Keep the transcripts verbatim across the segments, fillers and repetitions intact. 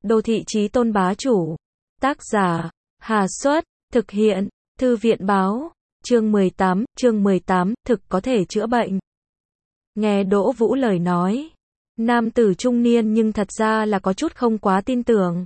Đô thị chí tôn bá chủ. Tác giả, Hà Xuất, thực hiện, Thư viện báo, chương mười tám, chương mười tám, thực có thể chữa bệnh. Nghe Đỗ Vũ lời nói, nam tử trung niên nhưng thật ra là có chút không quá tin tưởng.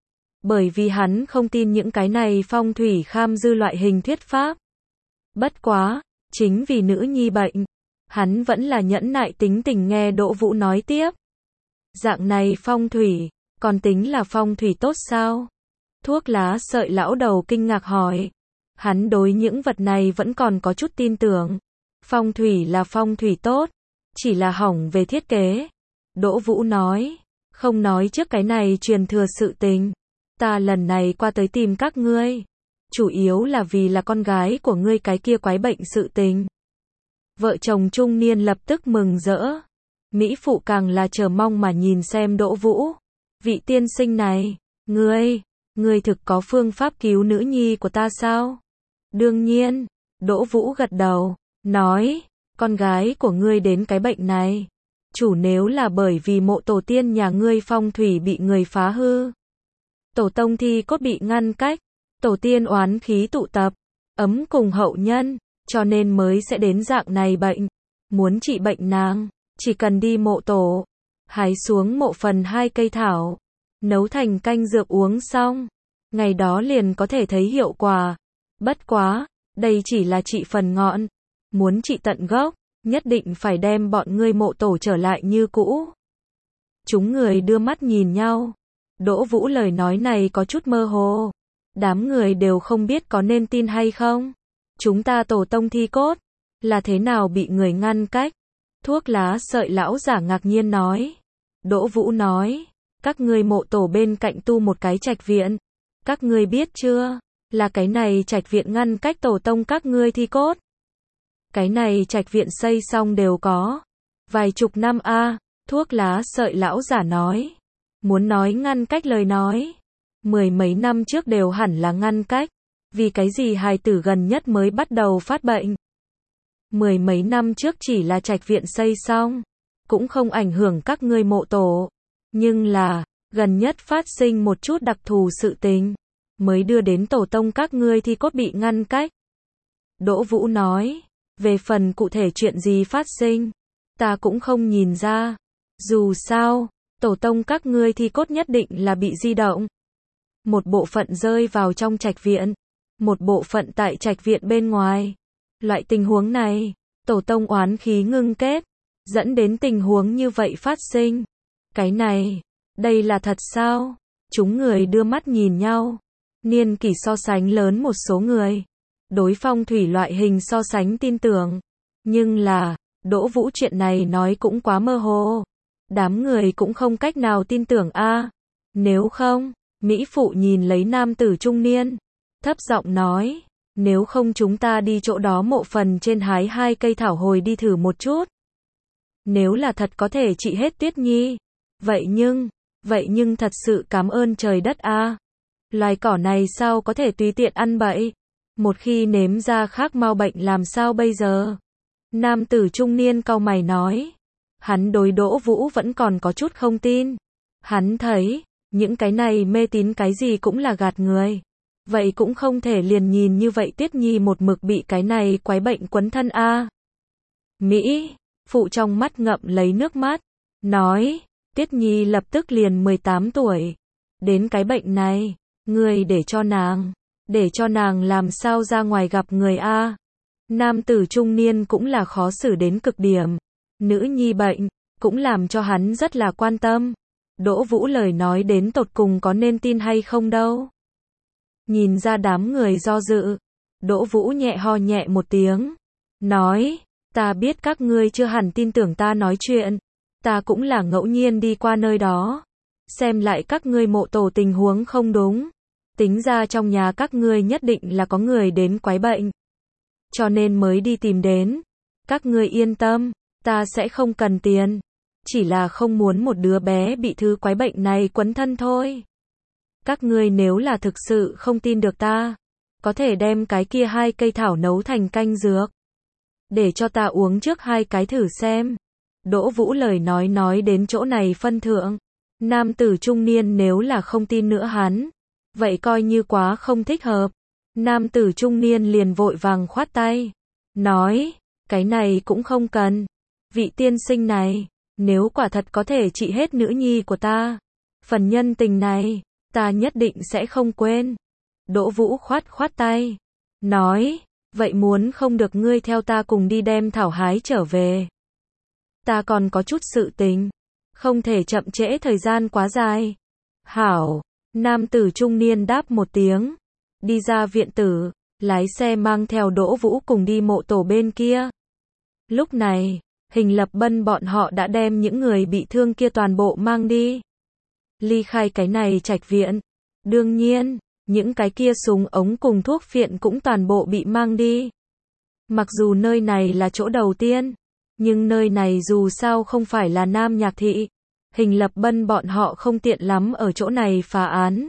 Bởi vì hắn không tin những cái này phong thủy kham dư loại hình thuyết pháp. Bất quá, chính vì nữ nhi bệnh, hắn vẫn là nhẫn nại tính tình nghe Đỗ Vũ nói tiếp. Dạng này phong thủy, còn tính là phong thủy tốt sao? Thuốc lá sợi lão đầu kinh ngạc hỏi. Hắn đối những vật này vẫn còn có chút tin tưởng. Phong thủy là phong thủy tốt, chỉ là hỏng về thiết kế. Đỗ Vũ nói, không nói trước cái này truyền thừa sự tình. Ta lần này qua tới tìm các ngươi, chủ yếu là vì là con gái của ngươi cái kia quái bệnh sự tình. Vợ chồng trung niên lập tức mừng rỡ. Mỹ phụ càng là chờ mong mà nhìn xem Đỗ Vũ. Vị tiên sinh này, ngươi, ngươi thực có phương pháp cứu nữ nhi của ta sao? Đương nhiên, Đỗ Vũ gật đầu, nói, con gái của ngươi đến cái bệnh này, chủ nếu là bởi vì mộ tổ tiên nhà ngươi phong thủy bị người phá hư. Tổ tông thi cốt bị ngăn cách, tổ tiên oán khí tụ tập, ấm cùng hậu nhân, cho nên mới sẽ đến dạng này bệnh. Muốn trị bệnh nàng, chỉ cần đi mộ tổ, hái xuống mộ phần hai cây thảo, nấu thành canh dược uống xong, ngày đó liền có thể thấy hiệu quả. Bất quá, đây chỉ là trị phần ngọn, muốn trị tận gốc, nhất định phải đem bọn ngươi mộ tổ trở lại như cũ. Chúng người đưa mắt nhìn nhau. Đỗ Vũ lời nói này có chút mơ hồ. Đám người đều không biết có nên tin hay không. Chúng ta tổ tông thi cốt, là thế nào bị người ngăn cách? Thuốc lá sợi lão giả ngạc nhiên nói. Đỗ Vũ nói, các ngươi mộ tổ bên cạnh tu một cái trạch viện. Các ngươi biết chưa, là cái này trạch viện ngăn cách tổ tông các ngươi thi cốt. Cái này trạch viện xây xong đều có vài chục năm a. À, thuốc lá sợi lão giả nói. Muốn nói ngăn cách lời nói, mười mấy năm trước đều hẳn là ngăn cách. Vì cái gì hài tử gần nhất mới bắt đầu phát bệnh? Mười mấy năm trước chỉ là trạch viện xây xong, cũng không ảnh hưởng các ngươi mộ tổ. Nhưng là, gần nhất phát sinh một chút đặc thù sự tình, mới đưa đến tổ tông các ngươi thi cốt bị ngăn cách. Đỗ Vũ nói, về phần cụ thể chuyện gì phát sinh, ta cũng không nhìn ra. Dù sao, tổ tông các ngươi thi cốt nhất định là bị di động. Một bộ phận rơi vào trong trạch viện, một bộ phận tại trạch viện bên ngoài. Loại tình huống này, tổ tông oán khí ngưng kết, dẫn đến tình huống như vậy phát sinh. Cái này, đây là thật sao? Chúng người đưa mắt nhìn nhau. Niên kỷ so sánh lớn một số người, đối phong thủy loại hình so sánh tin tưởng. Nhưng là, Đỗ Vũ chuyện này nói cũng quá mơ hồ. Đám người cũng không cách nào tin tưởng a. À, nếu không, Mỹ phụ nhìn lấy nam tử trung niên, thấp giọng nói, nếu không chúng ta đi chỗ đó mộ phần trên hái hai cây thảo hồi đi thử một chút. Nếu là thật có thể trị hết Tuyết Nhi, vậy nhưng, vậy nhưng thật sự cảm ơn trời đất a. À, loài cỏ này sao có thể tùy tiện ăn bậy? Một khi nếm ra khác mau bệnh làm sao bây giờ? Nam tử trung niên cau mày nói. Hắn đối Đỗ Vũ vẫn còn có chút không tin. Hắn thấy, những cái này mê tín cái gì cũng là gạt người. Vậy cũng không thể liền nhìn như vậy Tuyết Nhi một mực bị cái này quái bệnh quấn thân a. À, Mỹ, phụ trong mắt ngậm lấy nước mắt, nói, Tuyết Nhi lập tức liền mười tám tuổi. Đến cái bệnh này, người để cho nàng, để cho nàng làm sao ra ngoài gặp người a. À, nam tử trung niên cũng là khó xử đến cực điểm. Nữ nhi bệnh, cũng làm cho hắn rất là quan tâm. Đỗ Vũ lời nói đến tột cùng có nên tin hay không đâu. Nhìn ra đám người do dự, Đỗ Vũ nhẹ ho nhẹ một tiếng, nói, ta biết các ngươi chưa hẳn tin tưởng ta nói chuyện, ta cũng là ngẫu nhiên đi qua nơi đó, xem lại các ngươi mộ tổ tình huống không đúng, tính ra trong nhà các ngươi nhất định là có người đến quái bệnh, cho nên mới đi tìm đến. Các ngươi yên tâm, ta sẽ không cần tiền, chỉ là không muốn một đứa bé bị thứ quái bệnh này quấn thân thôi. Các ngươi nếu là thực sự không tin được ta, có thể đem cái kia hai cây thảo nấu thành canh dược, để cho ta uống trước hai cái thử xem. Đỗ Vũ lời nói nói đến chỗ này phân thượng, Nam tử trung niên nếu là không tin nữa hắn, vậy coi như quá không thích hợp. Nam tử trung niên liền vội vàng khoát tay, nói, cái này cũng không cần. Vị tiên sinh này, nếu quả thật có thể trị hết nữ nhi của ta, phần nhân tình này, ta nhất định sẽ không quên. Đỗ Vũ khoát khoát tay, nói, vậy muốn không được ngươi theo ta cùng đi đem thảo hái trở về. Ta còn có chút sự tình, không thể chậm trễ thời gian quá dài. Hảo, nam tử trung niên đáp một tiếng, đi ra viện tử, lái xe mang theo Đỗ Vũ cùng đi mộ tổ bên kia. Lúc này, Hình Lập Bân bọn họ đã đem những người bị thương kia toàn bộ mang đi. Ly khai cái này trạch viện. Đương nhiên, những cái kia súng ống cùng thuốc phiện cũng toàn bộ bị mang đi. Mặc dù nơi này là chỗ đầu tiên, nhưng nơi này dù sao không phải là Nam Nhạc Thị. Hình Lập Bân bọn họ không tiện lắm ở chỗ này phá án.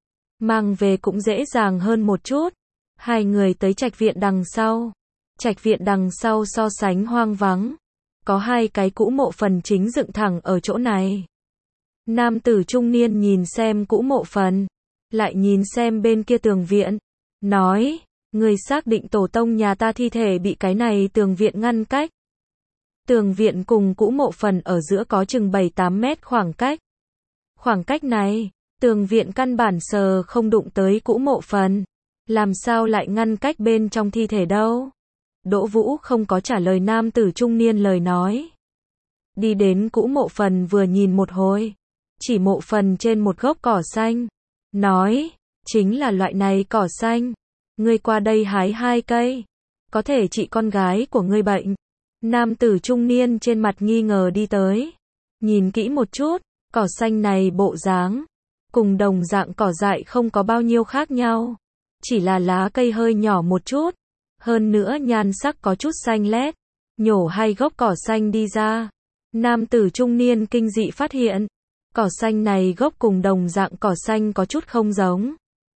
Mang về cũng dễ dàng hơn một chút. Hai người tới trạch viện đằng sau. Trạch viện đằng sau so sánh hoang vắng. Có hai cái cũ mộ phần chính dựng thẳng ở chỗ này. Nam tử trung niên nhìn xem cũ mộ phần, lại nhìn xem bên kia tường viện, nói, người xác định tổ tông nhà ta thi thể bị cái này tường viện ngăn cách. Tường viện cùng cũ mộ phần ở giữa có chừng bảy tám mét khoảng cách. Khoảng cách này, tường viện căn bản sờ không đụng tới cũ mộ phần, làm sao lại ngăn cách bên trong thi thể đâu? Đỗ Vũ không có trả lời nam tử trung niên lời nói. Đi đến cũ mộ phần vừa nhìn một hồi, chỉ mộ phần trên một gốc cỏ xanh, nói, chính là loại này cỏ xanh, ngươi qua đây hái hai cây, có thể trị con gái của ngươi bệnh. Nam tử trung niên trên mặt nghi ngờ đi tới, nhìn kỹ một chút, cỏ xanh này bộ dáng, cùng đồng dạng cỏ dại không có bao nhiêu khác nhau, chỉ là lá cây hơi nhỏ một chút, hơn nữa nhan sắc có chút xanh lét, nhổ hai gốc cỏ xanh đi ra. Nam tử trung niên kinh dị phát hiện, cỏ xanh này gốc cùng đồng dạng cỏ xanh có chút không giống.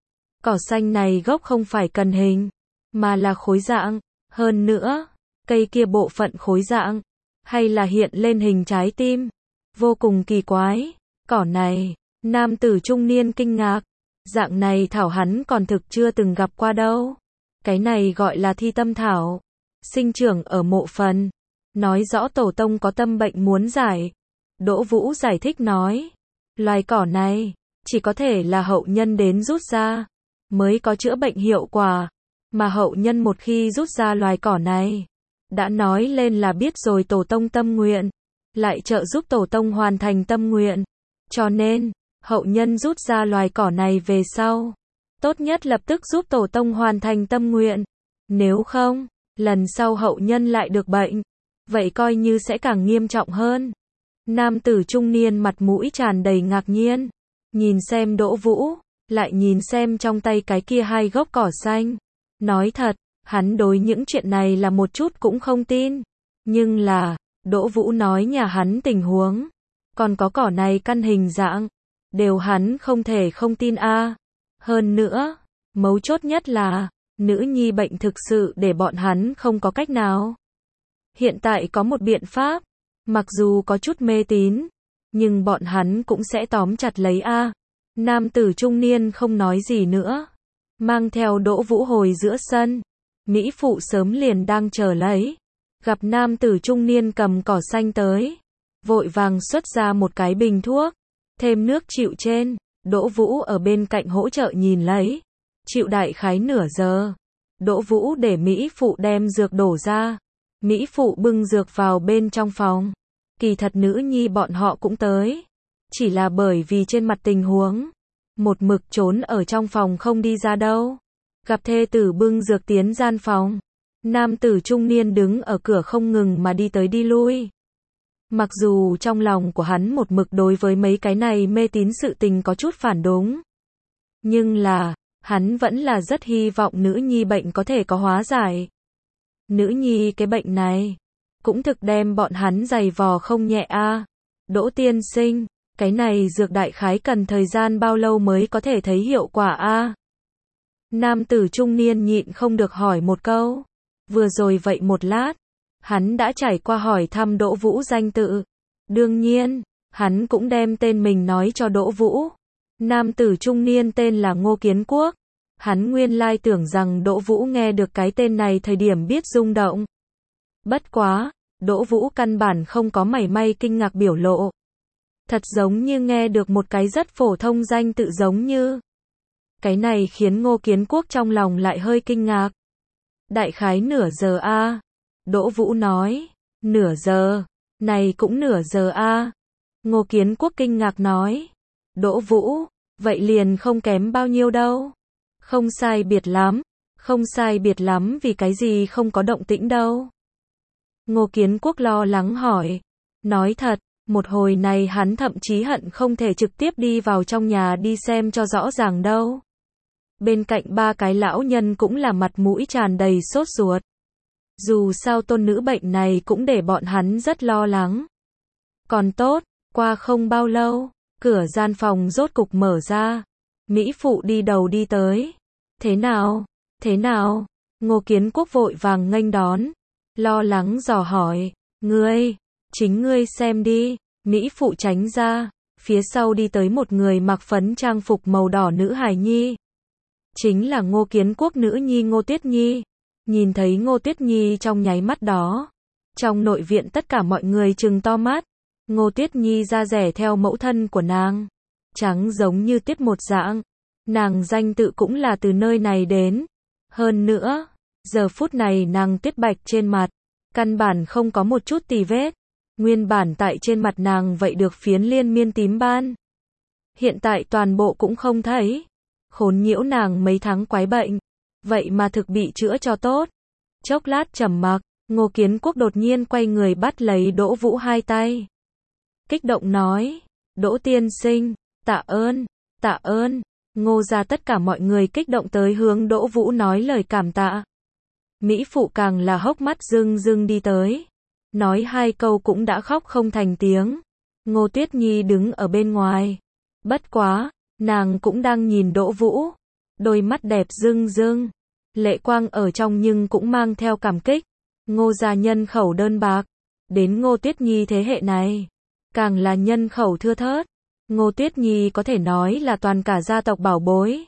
Cỏ xanh này gốc không phải cần hình, mà là khối dạng, hơn nữa, cây kia bộ phận khối dạng, hay là hiện lên hình trái tim, vô cùng kỳ quái. Cỏ này, nam tử trung niên kinh ngạc, dạng này thảo hắn còn thực chưa từng gặp qua đâu. Cái này gọi là thi tâm thảo, sinh trưởng ở mộ phần, nói rõ tổ tông có tâm bệnh muốn giải. Đỗ Vũ giải thích nói, loài cỏ này, chỉ có thể là hậu nhân đến rút ra, mới có chữa bệnh hiệu quả, mà hậu nhân một khi rút ra loài cỏ này, đã nói lên là biết rồi tổ tông tâm nguyện, lại trợ giúp tổ tông hoàn thành tâm nguyện. Cho nên, hậu nhân rút ra loài cỏ này về sau, tốt nhất lập tức giúp tổ tông hoàn thành tâm nguyện. Nếu không, lần sau hậu nhân lại được bệnh, vậy coi như sẽ càng nghiêm trọng hơn. Nam tử trung niên mặt mũi tràn đầy ngạc nhiên, nhìn xem Đỗ Vũ, lại nhìn xem trong tay cái kia hai gốc cỏ xanh. Nói thật, hắn đối những chuyện này là một chút cũng không tin. Nhưng là, Đỗ Vũ nói nhà hắn tình huống, còn có cỏ này căn hình dạng, đều hắn không thể không tin a. Hơn nữa, mấu chốt nhất là, nữ nhi bệnh thực sự để bọn hắn không có cách nào. Hiện tại có một biện pháp, mặc dù có chút mê tín, nhưng bọn hắn cũng sẽ tóm chặt lấy a. Nam tử trung niên không nói gì nữa, mang theo Đỗ Vũ hồi giữa sân. Mỹ phụ sớm liền đang chờ lấy, gặp nam tử trung niên cầm cỏ xanh tới, vội vàng xuất ra một cái bình thuốc, thêm nước chịu trên. Đỗ Vũ ở bên cạnh hỗ trợ nhìn lấy, chịu đại khái nửa giờ. Đỗ Vũ để Mỹ phụ đem dược đổ ra, Mỹ phụ bưng dược vào bên trong phòng. Kỳ thật nữ nhi bọn họ cũng tới, chỉ là bởi vì trên mặt tình huống, một mực trốn ở trong phòng không đi ra đâu. Gặp thê tử bưng dược tiến gian phòng, nam tử trung niên đứng ở cửa không ngừng mà đi tới đi lui. Mặc dù trong lòng của hắn một mực đối với mấy cái này mê tín sự tình có chút phản đúng, nhưng là, hắn vẫn là rất hy vọng nữ nhi bệnh có thể có hóa giải. Nữ nhi cái bệnh này, cũng thực đem bọn hắn giày vò không nhẹ a. Đỗ tiên sinh, cái này dược đại khái cần thời gian bao lâu mới có thể thấy hiệu quả a? Nam tử trung niên nhịn không được hỏi một câu. Vừa rồi vậy một lát, hắn đã trải qua hỏi thăm Đỗ Vũ danh tự. Đương nhiên, Hắn cũng đem tên mình nói cho Đỗ Vũ. Nam tử trung niên tên là Ngô Kiến Quốc. Hắn nguyên lai tưởng rằng Đỗ Vũ nghe được cái tên này thời điểm biết rung động. Bất quá, Đỗ Vũ căn bản không có mảy may kinh ngạc biểu lộ. Thật giống như nghe được một cái rất phổ thông danh tự giống như. Cái này khiến Ngô Kiến Quốc trong lòng lại hơi kinh ngạc. Đại khái nửa giờ a. Đỗ Vũ nói. Nửa giờ. Này cũng nửa giờ a. Ngô Kiến Quốc kinh ngạc nói. Đỗ Vũ, vậy liền không kém bao nhiêu đâu. Không sai biệt lắm. Không sai biệt lắm vì cái gì không có động tĩnh đâu. Ngô Kiến Quốc lo lắng hỏi. Nói thật, một hồi này hắn thậm chí hận không thể trực tiếp đi vào trong nhà đi xem cho rõ ràng đâu. Bên cạnh ba cái lão nhân cũng là mặt mũi tràn đầy sốt ruột. Dù sao tôn nữ bệnh này cũng để bọn hắn rất lo lắng. Còn tốt, qua không bao lâu, cửa gian phòng rốt cục mở ra. Mỹ phụ đi đầu đi tới. Thế nào? Thế nào? Ngô Kiến Quốc vội vàng nghênh đón. Lo lắng dò hỏi. Ngươi, chính ngươi xem đi. Mỹ phụ tránh ra. Phía sau đi tới một người mặc phấn trang phục màu đỏ nữ hài nhi. Chính là Ngô Kiến Quốc nữ nhi Ngô Tuyết Nhi. Nhìn thấy Ngô Tuyết Nhi trong nháy mắt đó. Trong nội viện tất cả mọi người trừng to mắt. Ngô Tuyết Nhi da rẻ theo mẫu thân của nàng. Trắng giống như tuyết một dạng. Nàng danh tự cũng là từ nơi này đến. Hơn nữa, giờ phút này nàng tuyết bạch trên mặt. Căn bản không có một chút tì vết. Nguyên bản tại trên mặt nàng vậy được phiến liên miên tím ban. Hiện tại toàn bộ cũng không thấy. Khốn nhiễu nàng mấy tháng quái bệnh. Vậy mà thực bị chữa cho tốt. Chốc lát trầm mặc, Ngô Kiến Quốc đột nhiên quay người bắt lấy Đỗ Vũ hai tay. Kích động nói, Đỗ tiên sinh, tạ ơn, tạ ơn. Ngô ra tất cả mọi người kích động tới hướng Đỗ Vũ nói lời cảm tạ. Mỹ phụ càng là hốc mắt rưng rưng đi tới. Nói hai câu cũng đã khóc không thành tiếng. Ngô Tuyết Nhi đứng ở bên ngoài. Bất quá, nàng cũng đang nhìn Đỗ Vũ. Đôi mắt đẹp rưng rưng. Lệ quang ở trong nhưng cũng mang theo cảm kích. Ngô gia nhân khẩu đơn bạc. Đến Ngô Tuyết Nhi thế hệ này. Càng là nhân khẩu thưa thớt. Ngô Tuyết Nhi có thể nói là toàn cả gia tộc bảo bối.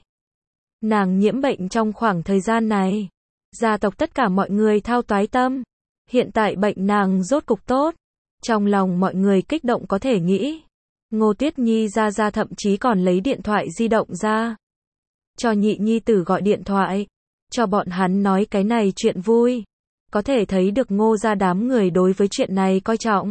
Nàng nhiễm bệnh trong khoảng thời gian này. Gia tộc tất cả mọi người thao toái tâm. Hiện tại bệnh nàng rốt cục tốt. Trong lòng mọi người kích động có thể nghĩ. Ngô Tuyết Nhi ra ra thậm chí còn lấy điện thoại di động ra. Cho nhị nhi tử gọi điện thoại. Cho bọn hắn nói cái này chuyện vui. Có thể thấy được Ngô gia đám người đối với chuyện này coi trọng.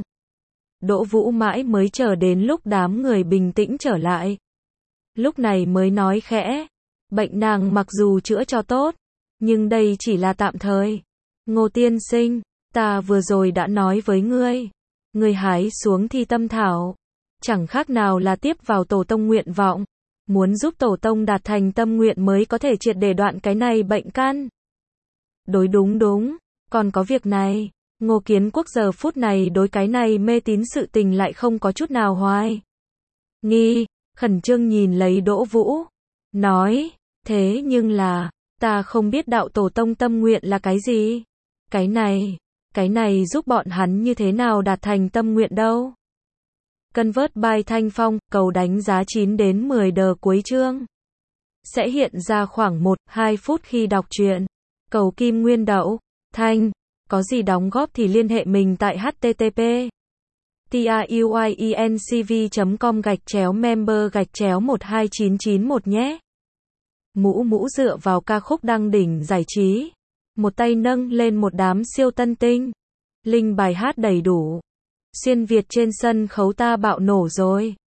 Đỗ Vũ mãi mới chờ đến lúc đám người bình tĩnh trở lại. Lúc này mới nói khẽ. Bệnh nàng mặc dù chữa cho tốt. Nhưng đây chỉ là tạm thời. Ngô tiên sinh, ta vừa rồi đã nói với ngươi. Ngươi hái xuống thi tâm thảo. Chẳng khác nào là tiếp vào tổ tông nguyện vọng. Muốn giúp tổ tông đạt thành tâm nguyện mới có thể triệt để đoạn cái này bệnh căn. Đối đúng đúng, còn có việc này. Ngô Kiến Quốc giờ phút này đối cái này mê tín sự tình lại không có chút nào hoài nghi, khẩn trương nhìn lấy Đỗ Vũ. Nói, thế nhưng là, ta không biết đạo tổ tông tâm nguyện là cái gì. Cái này, cái này giúp bọn hắn như thế nào đạt thành tâm nguyện đâu. Convert by Thanh Phong, cầu đánh giá chín đến mười đờ cuối chương. Sẽ hiện ra khoảng một đến hai phút khi đọc truyện. Cầu Kim Nguyên Đậu, Thanh, có gì đóng góp thì liên hệ mình tại http truyencv chấm com gạch chéo member gạch chéo một hai chín chín một nhé. Mũ mũ dựa vào ca khúc đăng đỉnh giải trí. Một tay nâng lên một đám siêu tân tinh. Linh bài hát đầy đủ. Xuyên Việt trên sân khấu ta bạo nổ rồi.